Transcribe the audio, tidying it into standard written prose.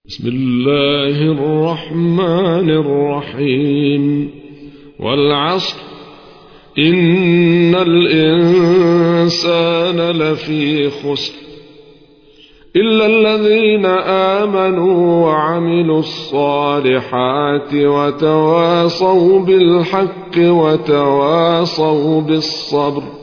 بسم الله الرحمن الرحيم. والعصر إن الإنسان لفي خسر إلا الذين آمنوا وعملوا الصالحات وتواصوا بالحق وتواصوا بالصبر